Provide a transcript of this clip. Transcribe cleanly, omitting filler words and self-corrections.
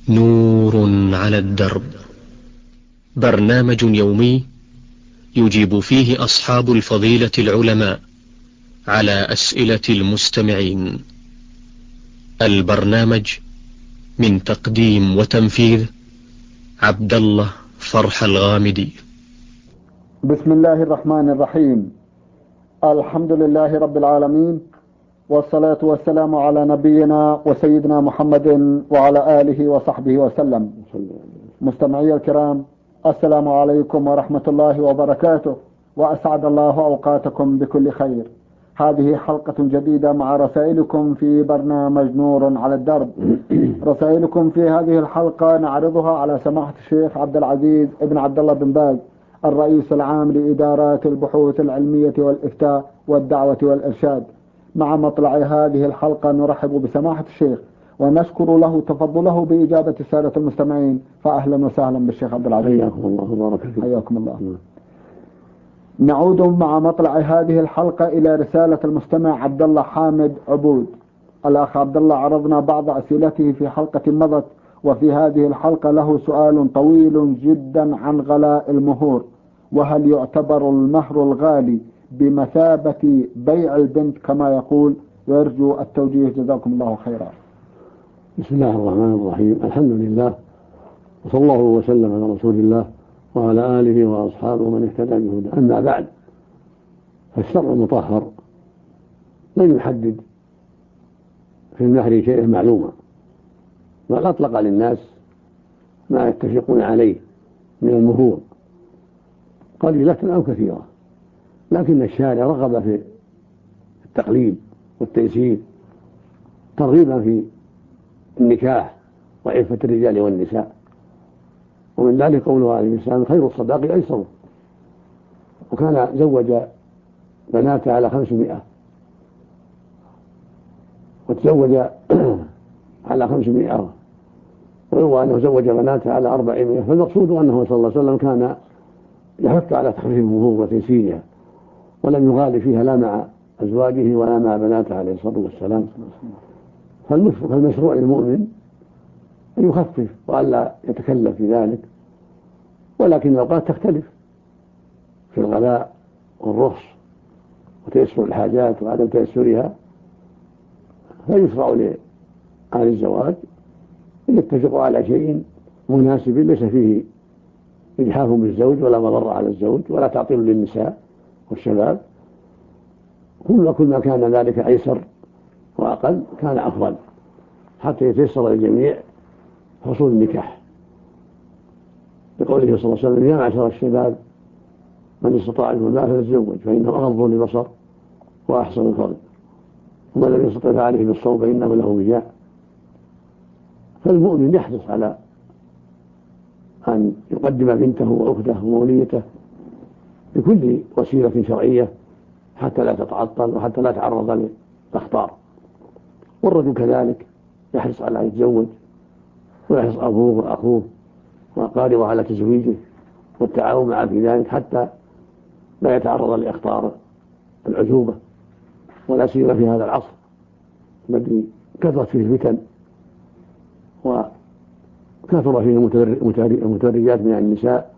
نور على الدرب، برنامج يومي يجيب فيه أصحاب الفضيلة العلماء على أسئلة المستمعين. البرنامج من تقديم وتنفيذ عبد الله فرح الغامدي. بسم الله الرحمن الرحيم. الحمد لله رب العالمين، والصلاة والسلام على نبينا وسيدنا محمد وعلى آله وصحبه وسلم. مستمعي الكرام، السلام عليكم ورحمة الله وبركاته، وأسعد الله أوقاتكم بكل خير. هذه حلقة جديدة مع رسائلكم في برنامج نور على الدرب. رسائلكم في هذه الحلقة نعرضها على سماحة الشيخ عبد العزيز ابن عبد الله بن باز، الرئيس العام لإدارات البحوث العلمية والإفتاء والدعوة والإرشاد. مع مطلع هذه الحلقة نرحب بسماحة الشيخ ونشكر له تفضله بإجابة السادة المستمعين، فأهلا وسهلا بالشيخ عبد العزيز. حياكم الله وبارك فيكم. حياكم الله. نعود مع مطلع هذه الحلقة إلى رسالة المستمع عبد الله حامد عبود. الأخ عبد الله عرضنا بعض أسئلته في حلقة مضت، وفي هذه الحلقة له سؤال طويل جدا عن غلاء المهور، وهل يعتبر المهر الغالي بمثابة بيع البنت كما يقول، ويرجو التوجيه جزاكم الله خيرا. بسم الله الرحمن الرحيم. الحمد لله، وصلى الله وسلم على رسول الله وعلى آله وأصحابه من اهتدى بهداه. أما بعد، فالشرع المطهر لم يحدد في المهر شيئا معلوما، بل أطلق للناس ما يتفقون عليه من المهور قليلة أو كثيرة، لكن الشارع رغب في التقليد والتيسير ترغيبا في النكاح وعفة الرجال والنساء. ومن ذلك قوله عليه السلام: خير الصداق أيسره. وكان زوج بناته على 500، وتزوج على 500، ويروى أنه زوج بناته على 400. فالمقصود أنه صلى الله عليه وسلم كان يحث على تخفيف المهور وتيسيرها، ولم يغالي فيها لا مع أزواجه ولا مع بناته عليه الصلاة والسلام. فالمشروع للمؤمن أن يخفف وألا يتكلف في ذلك، ولكن الأوقات تختلف في الغلاء والرخص وتيسر الحاجات وعدم تيسرها، فيشرع لأهل الزواج أن يتفقوا على شيء مناسب ليس فيه إجحاف بالزوج ولا مضرة على الزوج ولا تعطيل للنساء والشباب. كل ما كان ذلك أيسر وأقل كان أفضل، حتى يتيسر للجميع حصول النكاح، بقوله صلى الله عليه وسلم: يا معشر الشباب من استطاع منكم الباءة فليتزوج فإنه أغض للبصر وأحسن الفرج، ومن لم يستطع فعليه بالصوم فإنه له وجاء. فالمؤمن يحرص على أن يقدم بنته وأخته وموليته بكل وسيلة شرعية حتى لا تتعطل وحتى لا تعرض للأخطار. والرجل كذلك يحرص على أن يتزوج، ويحرص أبوه وأخوه وأقاربه على تزويجه والتعاون معه في ذلك حتى لا يتعرض لأخطار العزوبة، ولا سيما في هذا العصر الذي كثرت فيه الفتن وكثر فيه المتبرجات من النساء